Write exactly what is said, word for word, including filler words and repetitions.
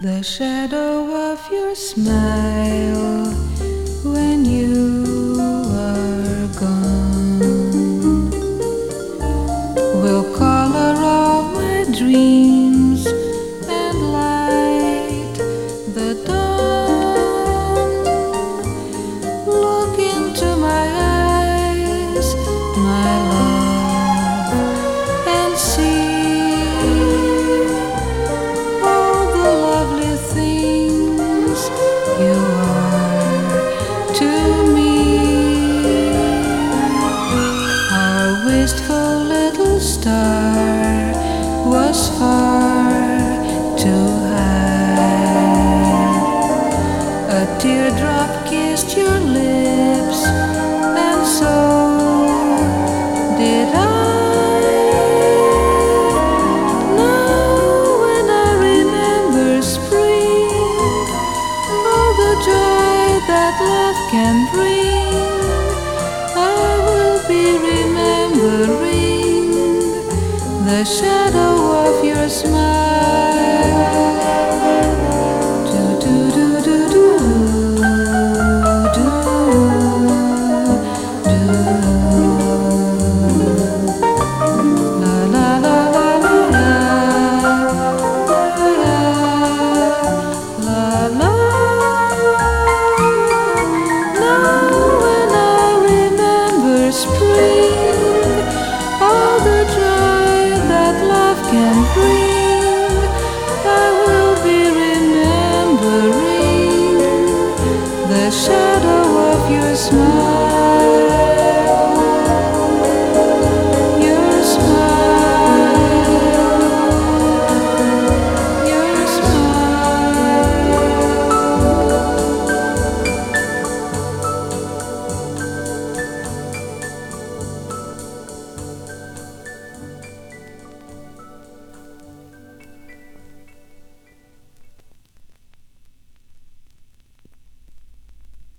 The shadow of your smile when you are gone will color all my dreams and light the dawn. Look into my eyes, my love, and see you are to me. Our wistful little star was far too high. A teardrop kissed your lips, and so did I. That love can bring, I will be remembering the shadow